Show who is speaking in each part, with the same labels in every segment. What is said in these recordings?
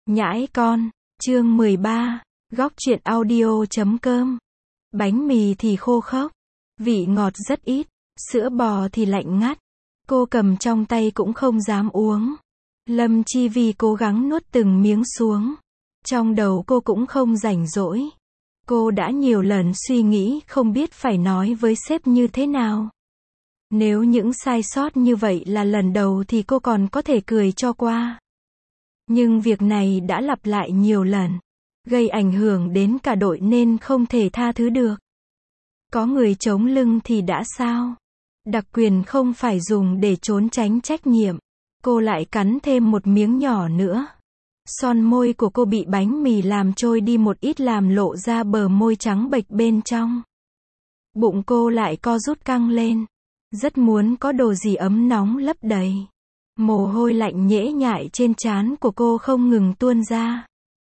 Speaker 1: Nhãi con, chương 13, góc truyện audio.com. Bánh mì thì khô khốc, vị ngọt rất ít, sữa bò thì lạnh ngắt. Cô cầm trong tay cũng không dám uống. Lâm Chi Vi cố gắng nuốt từng miếng xuống. Trong đầu cô cũng không rảnh rỗi. Cô đã nhiều lần suy nghĩ không biết phải nói với sếp như thế nào. Nếu những sai sót như vậy là lần đầu thì cô còn có thể cười cho qua. Nhưng việc này đã lặp lại nhiều lần, gây ảnh hưởng đến cả đội nên không thể tha thứ được. Có người chống lưng thì đã sao? Đặc quyền không phải dùng để trốn tránh trách nhiệm. Cô lại cắn thêm một miếng nhỏ nữa. Son môi của cô bị bánh mì làm trôi đi một ít làm lộ ra bờ môi trắng bệch bên trong. Bụng cô lại co rút căng lên. Rất muốn có đồ gì ấm nóng lấp đầy. Mồ hôi lạnh nhễ nhại trên trán của cô không ngừng tuôn ra.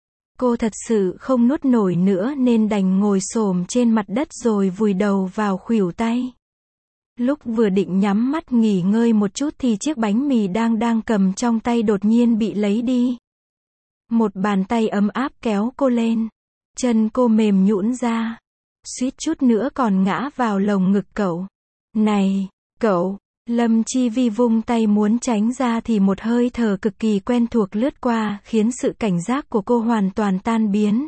Speaker 1: Cô thật sự không nuốt nổi nữa nên đành ngồi xổm trên mặt đất rồi vùi đầu vào khuỷu tay. Lúc vừa định nhắm mắt nghỉ ngơi một chút thì chiếc bánh mì đang cầm trong tay đột nhiên bị lấy đi. Một bàn tay ấm áp kéo cô lên. Chân cô mềm nhũn ra. Suýt chút nữa còn ngã vào lồng ngực cậu. Này, cậu! Lâm Chi Vi vung tay muốn tránh ra thì một hơi thở cực kỳ quen thuộc lướt qua khiến sự cảnh giác của cô hoàn toàn tan biến.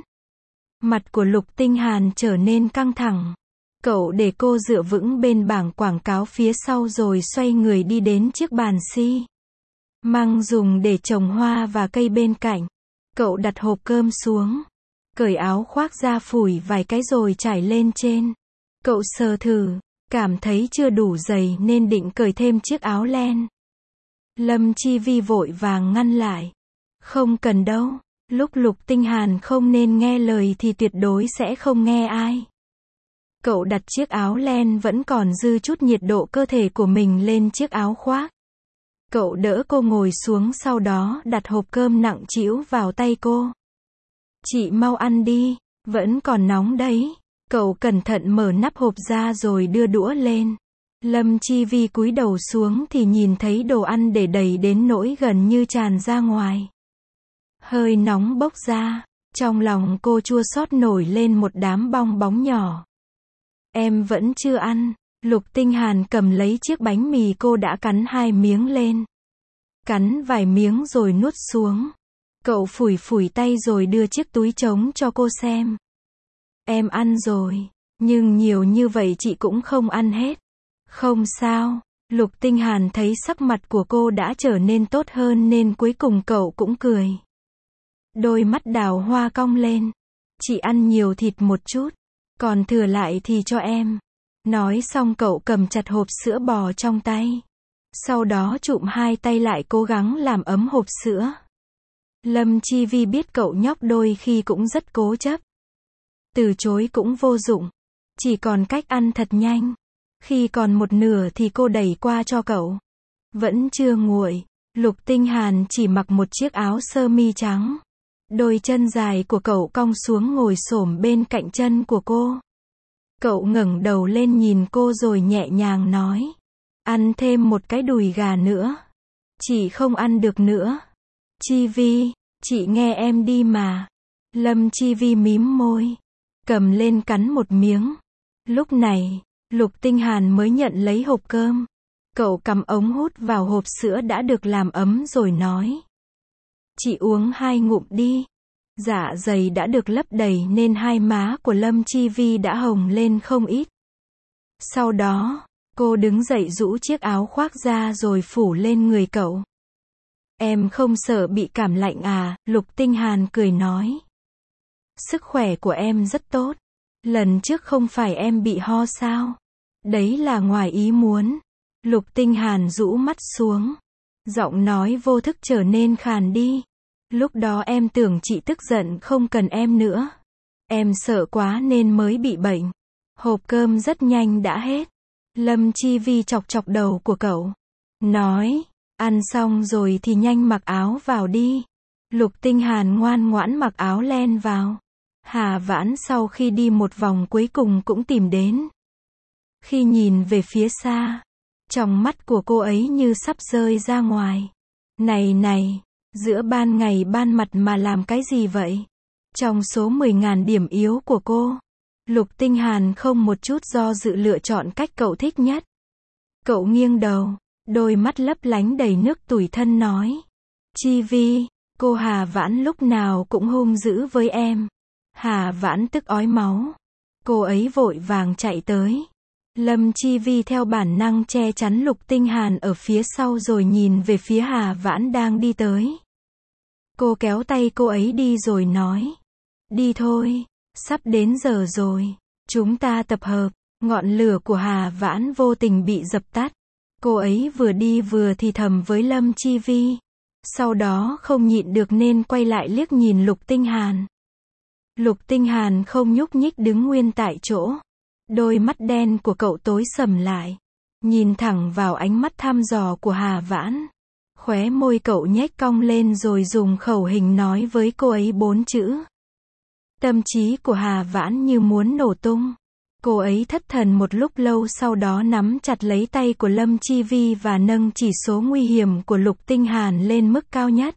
Speaker 1: Mặt của Lục Tinh Hàn trở nên căng thẳng. Cậu để cô dựa vững bên bảng quảng cáo phía sau rồi xoay người đi đến chiếc bàn xi măng dùng để trồng hoa và cây bên cạnh. Cậu đặt hộp cơm xuống, cởi áo khoác ra phủi vài cái rồi trải lên trên. Cậu sờ thử, cảm thấy chưa đủ dày nên định cởi thêm chiếc áo len. Lâm Chi Vi vội vàng ngăn lại. Không cần đâu, lúc Lục Tinh Hàn không nên nghe lời thì tuyệt đối sẽ không nghe ai. Cậu đặt chiếc áo len vẫn còn dư chút nhiệt độ cơ thể của mình lên chiếc áo khoác. Cậu đỡ cô ngồi xuống sau đó đặt hộp cơm nặng trĩu vào tay cô. Chị mau ăn đi, vẫn còn nóng đấy. Cậu cẩn thận mở nắp hộp ra rồi đưa đũa lên. Lâm Chi Vi cúi đầu xuống thì nhìn thấy đồ ăn để đầy đến nỗi gần như tràn ra ngoài. Hơi nóng bốc ra, trong lòng cô chua xót nổi lên một đám bong bóng nhỏ. Em vẫn chưa ăn. Lục Tinh Hàn cầm lấy chiếc bánh mì cô đã cắn 2 miếng lên. Cắn vài miếng rồi nuốt xuống. Cậu phủi phủi tay rồi đưa chiếc túi trống cho cô xem. Em ăn rồi, nhưng nhiều như vậy chị cũng không ăn hết. Không sao, Lục Tinh Hàn thấy sắc mặt của cô đã trở nên tốt hơn nên cuối cùng cậu cũng cười. Đôi mắt đào hoa cong lên. Chị ăn nhiều thịt một chút, còn thừa lại thì cho em. Nói xong cậu cầm chặt hộp sữa bò trong tay. Sau đó chụm 2 tay lại cố gắng làm ấm hộp sữa. Lâm Chi Vi biết cậu nhóc đôi khi cũng rất cố chấp. Từ chối cũng vô dụng. Chỉ còn cách ăn thật nhanh. Khi còn một nửa thì cô đẩy qua cho cậu. Vẫn chưa nguội. Lục Tinh Hàn chỉ mặc một chiếc áo sơ mi trắng. Đôi chân dài của cậu cong xuống ngồi xổm bên cạnh chân của cô. Cậu ngẩng đầu lên nhìn cô rồi nhẹ nhàng nói. Ăn thêm một cái đùi gà nữa. Chị không ăn được nữa. Chi Vi, chị nghe em đi mà. Lâm Chi Vi mím môi. Cầm lên cắn một miếng. Lúc này, Lục Tinh Hàn mới nhận lấy hộp cơm. Cậu cắm ống hút vào hộp sữa đã được làm ấm rồi nói. Chị uống 2 ngụm đi. Dạ dày đã được lấp đầy nên 2 má của Lâm Chi Vi đã hồng lên không ít. Sau đó, cô đứng dậy rũ chiếc áo khoác ra rồi phủ lên người cậu. Em không sợ bị cảm lạnh à? Lục Tinh Hàn cười nói. Sức khỏe của em rất tốt. Lần trước không phải em bị ho sao? Đấy là ngoài ý muốn. Lục Tinh Hàn rũ mắt xuống. Giọng nói vô thức trở nên khàn đi. Lúc đó em tưởng chị tức giận không cần em nữa. Em sợ quá nên mới bị bệnh. Hộp cơm rất nhanh đã hết. Lâm Chi Vi chọc chọc đầu của cậu. Nói, ăn xong rồi thì nhanh mặc áo vào đi. Lục Tinh Hàn ngoan ngoãn mặc áo len vào. Hà Vãn sau khi đi một vòng cuối cùng cũng tìm đến. Khi nhìn về phía xa, trong mắt của cô ấy như sắp rơi ra ngoài. Này này, Giữa ban ngày ban mặt mà làm cái gì vậy? Trong số 10.000 điểm yếu của cô, Lục Tinh Hàn không một chút do dự lựa chọn cách cậu thích nhất. Cậu nghiêng đầu, đôi mắt lấp lánh đầy nước tủi thân nói. Chi Vi, cô Hà Vãn lúc nào cũng hung dữ với em. Hà Vãn tức ói máu. Cô ấy vội vàng chạy tới. Lâm Chi Vi theo bản năng che chắn Lục Tinh Hàn ở phía sau rồi nhìn về phía Hà Vãn đang đi tới. Cô kéo tay cô ấy đi rồi nói. Đi thôi, sắp đến giờ rồi. Chúng ta tập hợp. Ngọn lửa của Hà Vãn vô tình bị dập tắt. Cô ấy vừa đi vừa thì thầm với Lâm Chi Vi. Sau đó không nhịn được nên quay lại liếc nhìn Lục Tinh Hàn. Lục Tinh Hàn không nhúc nhích đứng nguyên tại chỗ. Đôi mắt đen của cậu tối sầm lại. Nhìn thẳng vào ánh mắt thăm dò của Hà Vãn. Khóe môi cậu nhếch cong lên rồi dùng khẩu hình nói với cô ấy 4 chữ. Tâm trí của Hà Vãn như muốn nổ tung. Cô ấy thất thần một lúc lâu sau đó nắm chặt lấy tay của Lâm Chi Vi và nâng chỉ số nguy hiểm của Lục Tinh Hàn lên mức cao nhất.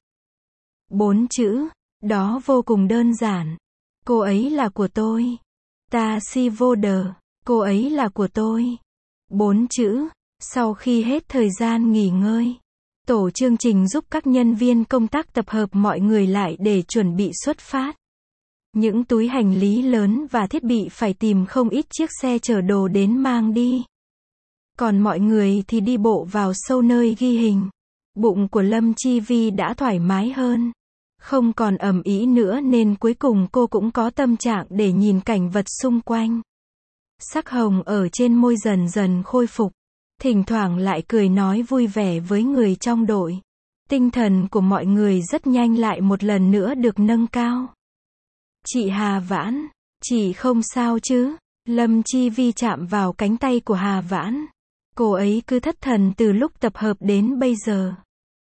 Speaker 1: 4 chữ, đó vô cùng đơn giản. Cô ấy là của tôi. Ta si vô đờ, cô ấy là của tôi. 4 chữ, sau khi hết thời gian nghỉ ngơi, tổ chương trình giúp các nhân viên công tác tập hợp mọi người lại để chuẩn bị xuất phát. Những túi hành lý lớn và thiết bị phải tìm không ít chiếc xe chở đồ đến mang đi. Còn mọi người thì đi bộ vào sâu nơi ghi hình. Bụng của Lâm Chi Vi đã thoải mái hơn. Không còn ầm ĩ nữa nên cuối cùng cô cũng có tâm trạng để nhìn cảnh vật xung quanh. Sắc hồng ở trên môi dần dần khôi phục. Thỉnh thoảng lại cười nói vui vẻ với người trong đội. Tinh thần của mọi người rất nhanh lại một lần nữa được nâng cao. Chị Hà Vãn, chị không sao chứ? Lâm Chi Vi chạm vào cánh tay của Hà Vãn. Cô ấy cứ thất thần từ lúc tập hợp đến bây giờ.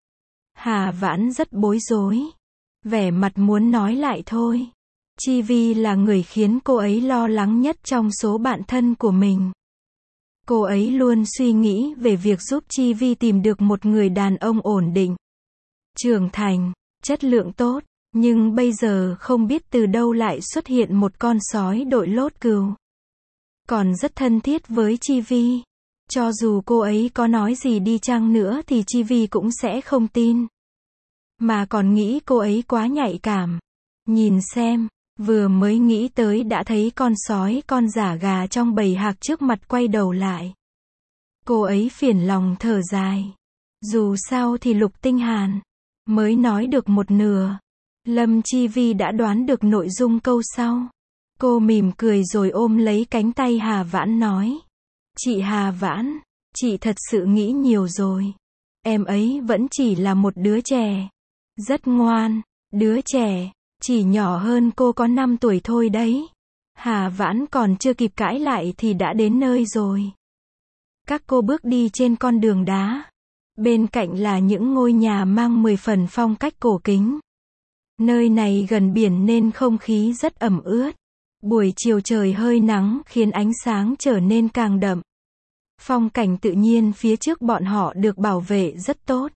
Speaker 1: Hà Vãn rất bối rối. Vẻ mặt muốn nói lại thôi. Chi Vi là người khiến cô ấy lo lắng nhất trong số bạn thân của mình. Cô ấy luôn suy nghĩ về việc giúp Chi Vi tìm được một người đàn ông ổn định, trưởng thành, chất lượng tốt. Nhưng bây giờ không biết từ đâu lại xuất hiện một con sói đội lốt cừu. Còn rất thân thiết với Chi Vi. Cho dù cô ấy có nói gì đi chăng nữa thì Chi Vi cũng sẽ không tin. Mà còn nghĩ cô ấy quá nhạy cảm. Nhìn xem, vừa mới nghĩ tới đã thấy con sói con giả gà trong bầy hạc trước mặt quay đầu lại. Cô ấy phiền lòng thở dài. Dù sao thì Lục Tinh Hàn mới nói được một nửa. Lâm Chi Vi đã đoán được nội dung câu sau. Cô mỉm cười rồi ôm lấy cánh tay Hà Vãn nói. Chị Hà Vãn, chị thật sự nghĩ nhiều rồi. Em ấy vẫn chỉ là một đứa trẻ. Rất ngoan, đứa trẻ, chỉ nhỏ hơn cô có 5 tuổi thôi đấy. Hà Vãn còn chưa kịp cãi lại thì đã đến nơi rồi. Các cô bước đi trên con đường đá. Bên cạnh là những ngôi nhà mang 10 phần phong cách cổ kính. Nơi này gần biển nên không khí rất ẩm ướt. Buổi chiều trời hơi nắng khiến ánh sáng trở nên càng đậm. Phong cảnh tự nhiên phía trước bọn họ được bảo vệ rất tốt.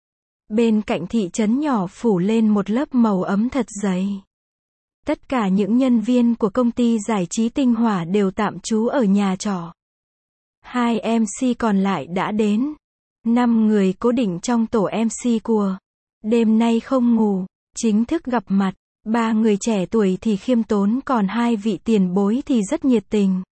Speaker 1: Bên cạnh thị trấn nhỏ phủ lên một lớp màu ấm thật dày. Tất cả những nhân viên của công ty giải trí Tinh Hỏa đều tạm trú ở nhà trọ. 2 MC còn lại đã đến. 5 người cố định trong tổ MC của đêm nay không ngủ, chính thức gặp mặt. 3 người trẻ tuổi thì khiêm tốn còn 2 vị tiền bối thì rất nhiệt tình.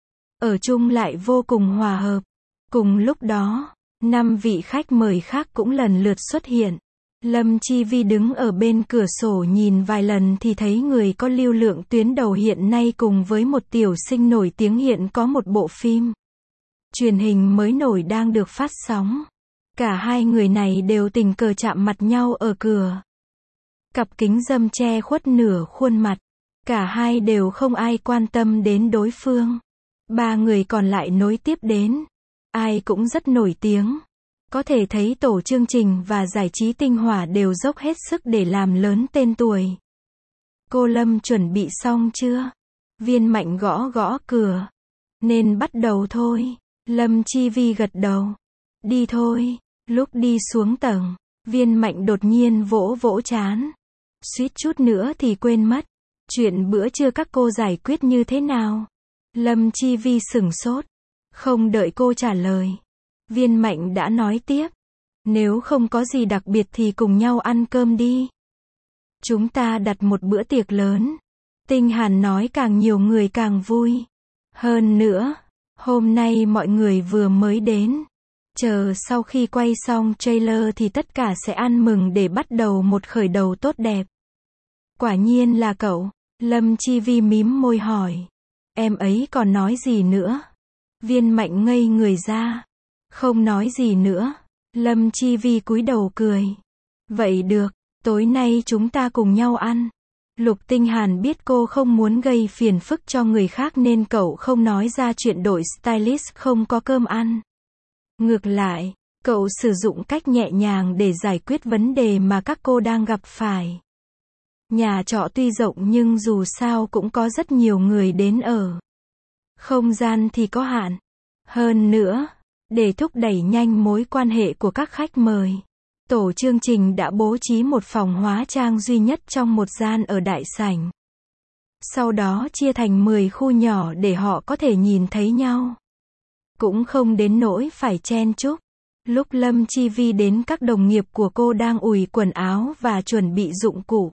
Speaker 1: Ở chung lại vô cùng hòa hợp. Cùng lúc đó, 5 vị khách mời khác cũng lần lượt xuất hiện. Lâm Chi Vi đứng ở bên cửa sổ nhìn vài lần thì thấy người có lưu lượng tuyến đầu hiện nay cùng với một tiểu sinh nổi tiếng hiện có một bộ phim truyền hình mới nổi đang được phát sóng. Cả hai người này đều tình cờ chạm mặt nhau ở cửa. Cặp kính râm che khuất nửa khuôn mặt. Cả hai đều không ai quan tâm đến đối phương. 3 người còn lại nối tiếp đến. Ai cũng rất nổi tiếng. Có thể thấy tổ chương trình và giải trí Tinh Hỏa đều dốc hết sức để làm lớn tên tuổi. Cô Lâm chuẩn bị xong chưa? Viên Mạnh gõ gõ cửa. Nên bắt đầu thôi. Lâm Chi Vi gật đầu. Đi thôi. Lúc đi xuống tầng, Viên Mạnh đột nhiên vỗ vỗ trán. Suýt chút nữa thì quên mất. Chuyện bữa trưa các cô giải quyết như thế nào? Lâm Chi Vi sửng sốt. Không đợi cô trả lời. Viên Mạnh đã nói tiếp. Nếu không có gì đặc biệt thì cùng nhau ăn cơm đi. Chúng ta đặt một bữa tiệc lớn. Tinh Hàn nói càng nhiều người càng vui. Hơn nữa, hôm nay mọi người vừa mới đến. Chờ sau khi quay xong trailer thì tất cả sẽ ăn mừng để bắt đầu một khởi đầu tốt đẹp. Quả nhiên là cậu. Lâm Chi Vi mím môi hỏi. Em ấy còn nói gì nữa? Viên Mạnh ngây người ra. Không nói gì nữa. Lâm Chi Vi cúi đầu cười. Vậy được, tối nay chúng ta cùng nhau ăn. Lục Tinh Hàn biết cô không muốn gây phiền phức cho người khác nên cậu không nói ra chuyện đội stylist không có cơm ăn. Ngược lại, cậu sử dụng cách nhẹ nhàng để giải quyết vấn đề mà các cô đang gặp phải. Nhà trọ tuy rộng nhưng dù sao cũng có rất nhiều người đến ở. Không gian thì có hạn. Hơn nữa, để thúc đẩy nhanh mối quan hệ của các khách mời, tổ chương trình đã bố trí một phòng hóa trang duy nhất trong một gian ở đại sảnh. Sau đó chia thành 10 khu nhỏ để họ có thể nhìn thấy nhau. Cũng không đến nỗi phải chen chúc. Lúc Lâm Chi Vi đến, các đồng nghiệp của cô đang ủi quần áo và chuẩn bị dụng cụ.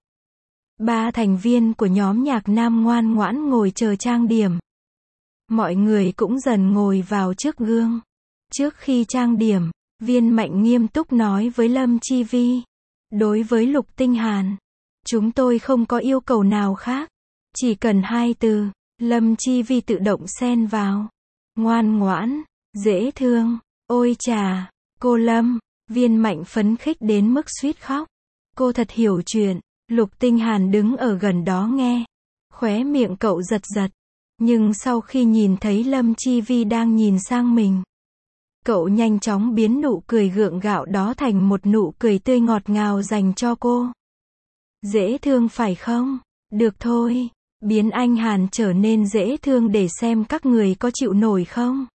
Speaker 1: 3 thành viên của nhóm nhạc nam ngoan ngoãn ngồi chờ trang điểm. Mọi người cũng dần ngồi vào trước gương. Trước khi trang điểm, Viên Mạnh nghiêm túc nói với Lâm Chi Vi. Đối với Lục Tinh Hàn, chúng tôi không có yêu cầu nào khác. Chỉ cần 2 từ. Lâm Chi Vi tự động xen vào. Ngoan ngoãn, dễ thương. Ôi chà, cô Lâm. Viên Mạnh phấn khích đến mức suýt khóc. Cô thật hiểu chuyện. Lục Tinh Hàn đứng ở gần đó nghe. Khóe miệng cậu giật giật. Nhưng sau khi nhìn thấy Lâm Chi Vi đang nhìn sang mình, cậu nhanh chóng biến nụ cười gượng gạo đó thành một nụ cười tươi ngọt ngào dành cho cô. Dễ thương phải không? Được thôi. Biến anh Hàn trở nên dễ thương để xem các người có chịu nổi không?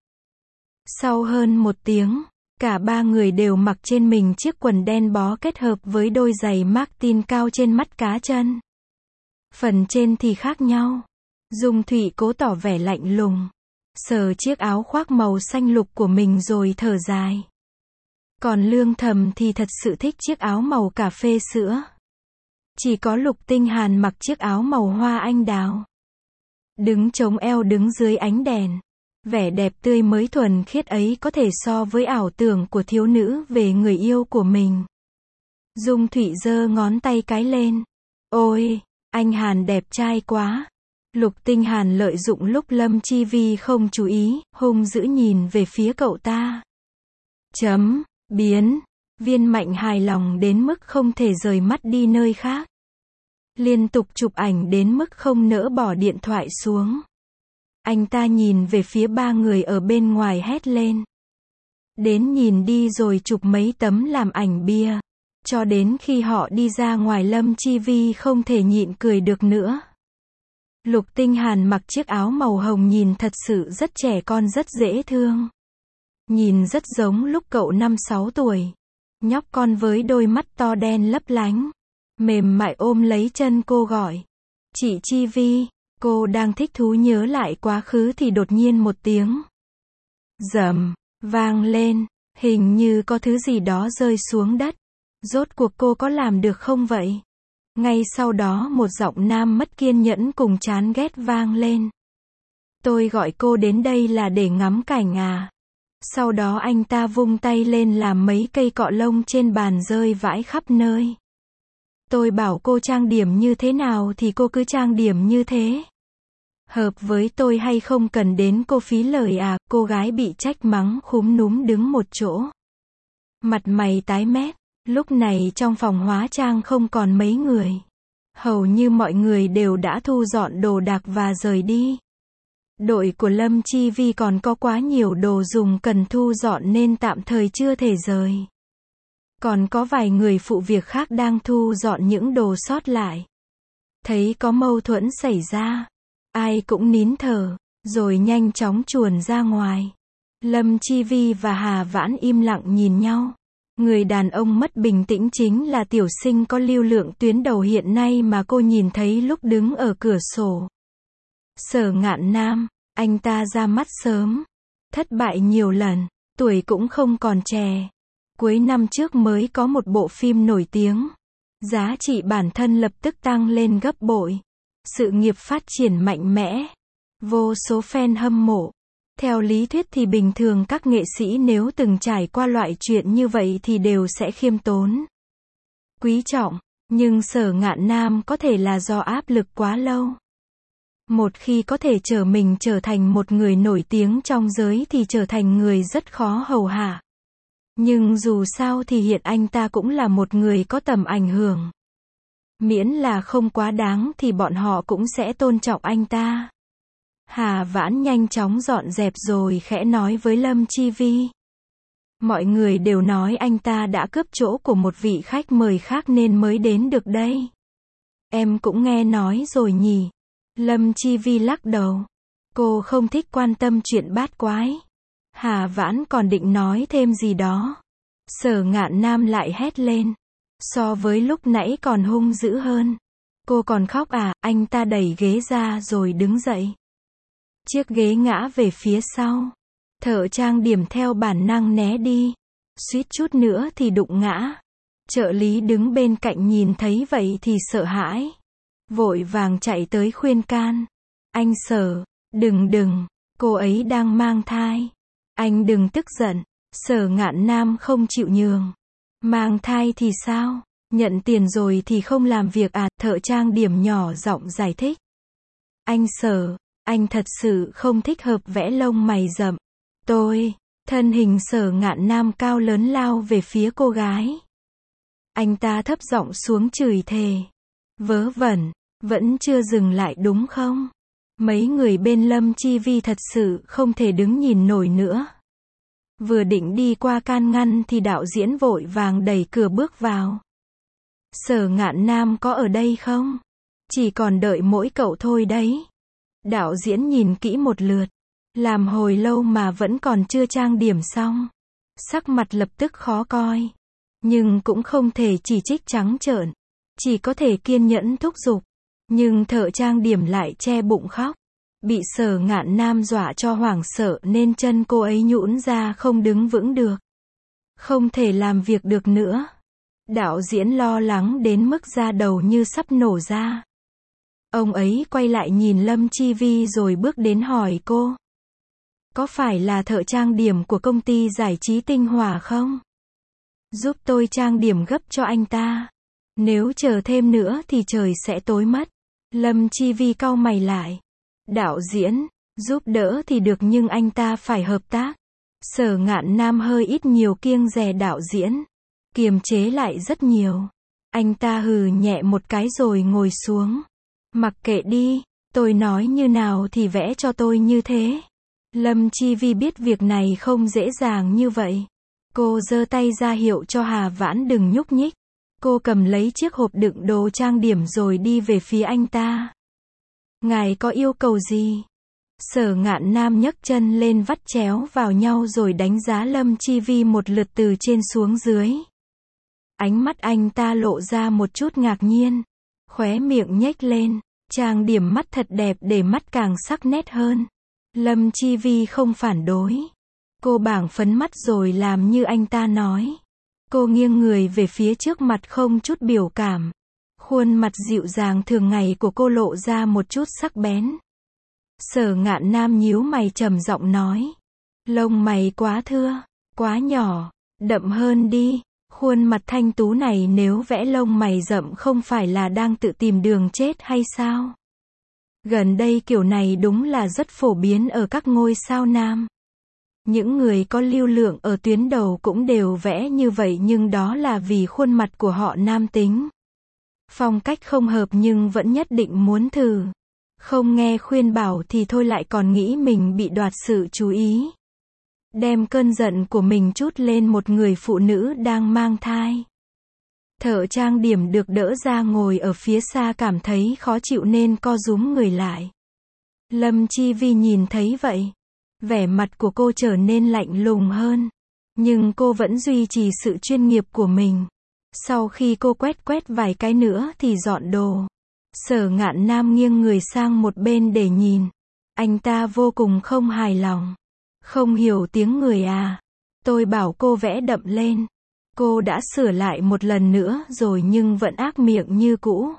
Speaker 1: Sau hơn 1 tiếng, cả 3 người đều mặc trên mình chiếc quần đen bó kết hợp với đôi giày Martin cao trên mắt cá chân. Phần trên thì khác nhau. Dung Thụy cố tỏ vẻ lạnh lùng. Sờ chiếc áo khoác màu xanh lục của mình rồi thở dài. Còn Lương Thầm thì thật sự thích chiếc áo màu cà phê sữa. Chỉ có Lục Tinh Hàn mặc chiếc áo màu hoa anh đào. Đứng chống eo đứng dưới ánh đèn. Vẻ đẹp tươi mới thuần khiết ấy có thể so với ảo tưởng của thiếu nữ về người yêu của mình. Dung Thụy giơ ngón tay cái lên. Ôi, anh Hàn đẹp trai quá. Lục Tinh Hàn lợi dụng lúc Lâm Chi Vi không chú ý, hung dữ nhìn về phía cậu ta. Biến. Viên Mạnh hài lòng đến mức không thể rời mắt đi nơi khác. Liên tục chụp ảnh đến mức không nỡ bỏ điện thoại xuống. Anh ta nhìn về phía 3 người ở bên ngoài hét lên. Đến nhìn đi rồi chụp mấy tấm làm ảnh bia. Cho đến khi họ đi ra ngoài Lâm Chi Vi không thể nhịn cười được nữa. Lục Tinh Hàn mặc chiếc áo màu hồng nhìn thật sự rất trẻ con, rất dễ thương. Nhìn rất giống lúc cậu 5-6 tuổi. Nhóc con với đôi mắt to đen lấp lánh. Mềm mại ôm lấy chân cô gọi. Chị Chi Vi. Cô đang thích thú nhớ lại quá khứ thì đột nhiên một tiếng rầm vang lên. Hình như có thứ gì đó rơi xuống đất. Rốt cuộc cô có làm được không vậy? Ngay sau đó một giọng nam mất kiên nhẫn cùng chán ghét vang lên. Tôi gọi cô đến đây là để ngắm cảnh à? Sau đó anh ta vung tay lên làm mấy cây cọ lông trên bàn rơi vãi khắp nơi. Tôi bảo cô trang điểm như thế nào thì cô cứ trang điểm như thế. Hợp với tôi hay không cần đến cô phí lời à? Cô gái bị trách mắng khúm núm đứng một chỗ. Mặt mày tái mét. Lúc này trong phòng hóa trang không còn mấy người. Hầu như mọi người đều đã thu dọn đồ đạc và rời đi. Đội của Lâm Chi Vi còn có quá nhiều đồ dùng cần thu dọn nên tạm thời chưa thể rời. Còn có vài người phụ việc khác đang thu dọn những đồ sót lại. Thấy có mâu thuẫn xảy ra, ai cũng nín thở, rồi nhanh chóng chuồn ra ngoài. Lâm Chi Vi và Hà Vãn im lặng nhìn nhau. Người đàn ông mất bình tĩnh chính là tiểu sinh có lưu lượng tuyến đầu hiện nay mà cô nhìn thấy lúc đứng ở cửa sổ. Sở Ngạn Nam, anh ta ra mắt sớm, thất bại nhiều lần, tuổi cũng không còn trẻ. Cuối năm trước mới có một bộ phim nổi tiếng. Giá trị bản thân lập tức tăng lên gấp bội. Sự nghiệp phát triển mạnh mẽ. Vô số fan hâm mộ. Theo lý thuyết thì bình thường các nghệ sĩ nếu từng trải qua loại chuyện như vậy thì đều sẽ khiêm tốn, quý trọng. Nhưng Sở Ngạn Nam có thể là do áp lực quá lâu. Một khi có thể mình trở thành một người nổi tiếng trong giới thì trở thành người rất khó hầu hạ. Nhưng dù sao thì hiện anh ta cũng là một người có tầm ảnh hưởng. Miễn là không quá đáng thì bọn họ cũng sẽ tôn trọng anh ta. Hà Vãn nhanh chóng dọn dẹp rồi khẽ nói với Lâm Chi Vi. Mọi người đều nói anh ta đã cướp chỗ của một vị khách mời khác nên mới đến được đây. Em cũng nghe nói rồi nhỉ? Lâm Chi Vi lắc đầu. Cô không thích quan tâm chuyện bát quái. Hà Vãn còn định nói thêm gì đó. Sở Ngạn Nam lại hét lên. So với lúc nãy còn hung dữ hơn. Cô còn khóc à? Anh ta đẩy ghế ra rồi đứng dậy. Chiếc ghế ngã về phía sau. Thợ trang điểm theo bản năng né đi. Suýt chút nữa thì đụng ngã. Trợ lý đứng bên cạnh nhìn thấy vậy thì sợ hãi. Vội vàng chạy tới khuyên can. Anh Sở, đừng, cô ấy đang mang thai. Anh đừng tức giận. Sở Ngạn Nam không chịu nhường. Mang thai thì sao? Nhận tiền rồi thì không làm việc à? Thợ trang điểm nhỏ giọng giải thích. Anh Sở, anh thật sự không thích hợp vẽ lông mày rậm. Thân hình Sở Ngạn Nam cao lớn lao về phía cô gái. Anh ta thấp giọng xuống chửi thề. Vớ vẩn, vẫn chưa dừng lại đúng không? Mấy người bên Lâm Chi Vi thật sự không thể đứng nhìn nổi nữa. Vừa định đi qua can ngăn thì đạo diễn vội vàng đẩy cửa bước vào. Sở Ngạn Nam có ở đây không? Chỉ còn đợi mỗi cậu thôi đấy. Đạo diễn nhìn kỹ một lượt. Làm hồi lâu mà vẫn còn chưa trang điểm xong. Sắc mặt lập tức khó coi. Nhưng cũng không thể chỉ trích trắng trợn. Chỉ có thể kiên nhẫn thúc giục. Nhưng thợ trang điểm lại che bụng khóc. Bị Sở Ngạn Nam dọa cho hoảng sợ nên chân cô ấy nhũn ra không đứng vững được. Không thể làm việc được nữa. Đạo diễn lo lắng đến mức da đầu như sắp nổ ra. Ông ấy quay lại nhìn Lâm Chi Vi rồi bước đến hỏi cô. Có phải là thợ trang điểm của công ty giải trí Tinh Hòa không? Giúp tôi trang điểm gấp cho anh ta. Nếu chờ thêm nữa thì trời sẽ tối mất. Lâm Chi Vi cau mày lại. Đạo diễn, giúp đỡ thì được nhưng anh ta phải hợp tác. Sở Ngạn Nam hơi ít nhiều kiêng dè đạo diễn. Kiềm chế lại rất nhiều. Anh ta hừ nhẹ một cái rồi ngồi xuống. Mặc kệ đi, tôi nói như nào thì vẽ cho tôi như thế. Lâm Chi Vi biết việc này không dễ dàng như vậy. Cô giơ tay ra hiệu cho Hà Vãn đừng nhúc nhích. Cô cầm lấy chiếc hộp đựng đồ trang điểm rồi đi về phía anh ta. Ngài có yêu cầu gì? Sở Ngạn Nam nhấc chân lên vắt chéo vào nhau rồi đánh giá Lâm Chi Vi một lượt từ trên xuống dưới. Ánh mắt anh ta lộ ra một chút ngạc nhiên. Khóe miệng nhếch lên. Trang điểm mắt thật đẹp để mắt càng sắc nét hơn. Lâm Chi Vi không phản đối. Cô bảng phấn mắt rồi làm như anh ta nói. Cô nghiêng người về phía trước mặt không chút biểu cảm. Khuôn mặt dịu dàng thường ngày của cô lộ ra một chút sắc bén. Sở Ngạn Nam nhíu mày trầm giọng nói. Lông mày quá thưa, quá nhỏ, đậm hơn đi. Khuôn mặt thanh tú này nếu vẽ lông mày rậm không phải là đang tự tìm đường chết hay sao? Gần đây kiểu này đúng là rất phổ biến ở các ngôi sao nam. Những người có lưu lượng ở tuyến đầu cũng đều vẽ như vậy nhưng đó là vì khuôn mặt của họ nam tính. Phong cách không hợp nhưng vẫn nhất định muốn thử. Không nghe khuyên bảo thì thôi lại còn nghĩ mình bị đoạt sự chú ý. Đem cơn giận của mình trút lên một người phụ nữ đang mang thai. Thợ trang điểm được đỡ ra ngồi ở phía xa cảm thấy khó chịu nên co rúm người lại. Lâm Chi Vi nhìn thấy vậy. Vẻ mặt của cô trở nên lạnh lùng hơn. Nhưng cô vẫn duy trì sự chuyên nghiệp của mình. Sau khi cô quét vài cái nữa thì dọn đồ. Sở Ngạn Nam nghiêng người sang một bên để nhìn. Anh ta vô cùng không hài lòng. Không hiểu tiếng người à? Tôi bảo cô vẽ đậm lên. Cô đã sửa lại một lần nữa rồi nhưng vẫn ác miệng như cũ.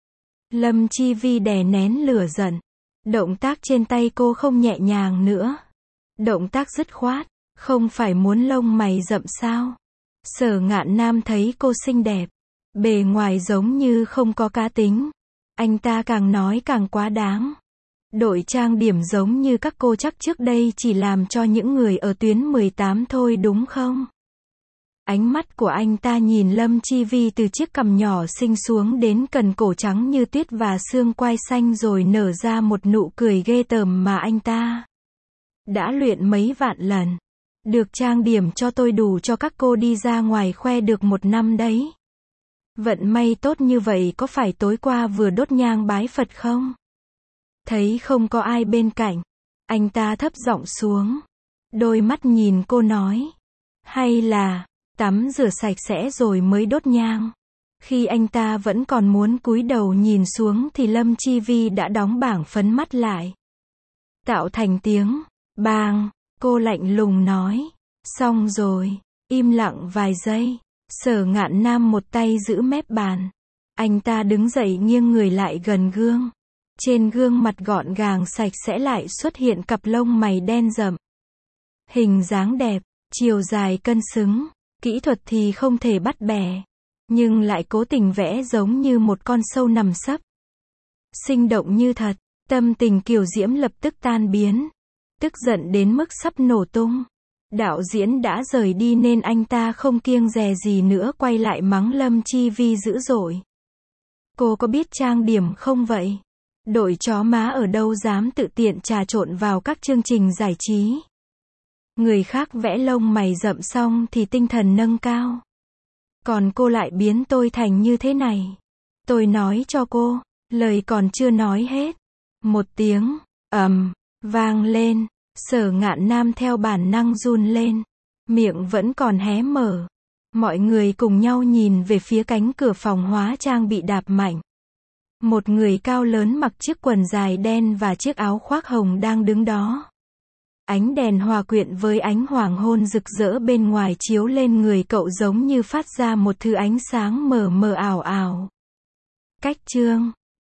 Speaker 1: Lâm Chi Vi đè nén lửa giận. Động tác trên tay cô không nhẹ nhàng nữa. Động tác dứt khoát. Không phải muốn lông mày rậm sao? Sở Ngạn Nam thấy cô xinh đẹp. Bề ngoài giống như không có cá tính. Anh ta càng nói càng quá đáng. Đội trang điểm giống như các cô chắc trước đây chỉ làm cho những người ở tuyến 18 thôi đúng không? Ánh mắt của anh ta nhìn Lâm Chi Vi từ chiếc cằm nhỏ xinh xuống đến cần cổ trắng như tuyết và xương quai xanh rồi nở ra một nụ cười ghê tởm mà anh ta đã luyện mấy vạn lần. Được trang điểm cho tôi đủ cho các cô đi ra ngoài khoe được một năm đấy. Vận may tốt như vậy có phải tối qua vừa đốt nhang bái Phật không? Thấy không có ai bên cạnh, anh ta thấp giọng xuống. Đôi mắt nhìn cô nói. Hay là, tắm rửa sạch sẽ rồi mới đốt nhang. Khi anh ta vẫn còn muốn cúi đầu nhìn xuống thì Lâm Chi Vi đã đóng bảng phấn mắt lại. Tạo thành tiếng, bang, cô lạnh lùng nói. Xong rồi, im lặng vài giây. Sở Ngạn Nam một tay giữ mép bàn. Anh ta đứng dậy nghiêng người lại gần gương. Trên gương mặt gọn gàng sạch sẽ lại xuất hiện cặp lông mày đen rậm. Hình dáng đẹp, chiều dài cân xứng, kỹ thuật thì không thể bắt bẻ. Nhưng lại cố tình vẽ giống như một con sâu nằm sấp. Sinh động như thật, tâm tình Kiều Diễm lập tức tan biến. Tức giận đến mức sắp nổ tung. Đạo diễn đã rời đi nên anh ta không kiêng dè gì nữa quay lại mắng Lâm Chi Vi dữ dội. Cô có biết trang điểm không vậy? Đội chó má ở đâu dám tự tiện trà trộn vào các chương trình giải trí. Người khác vẽ lông mày rậm xong thì tinh thần nâng cao. Còn cô lại biến tôi thành như thế này. Tôi nói cho cô, lời còn chưa nói hết. Một tiếng, vang lên. Sở Ngạn Nam theo bản năng run lên. Miệng vẫn còn hé mở. Mọi người cùng nhau nhìn về phía cánh cửa phòng hóa trang bị đạp mạnh. Một người cao lớn mặc chiếc quần dài đen và chiếc áo khoác hồng đang đứng đó. Ánh đèn hòa quyện với ánh hoàng hôn rực rỡ bên ngoài chiếu lên người cậu giống như phát ra một thứ ánh sáng mờ mờ ảo ảo. Cách chương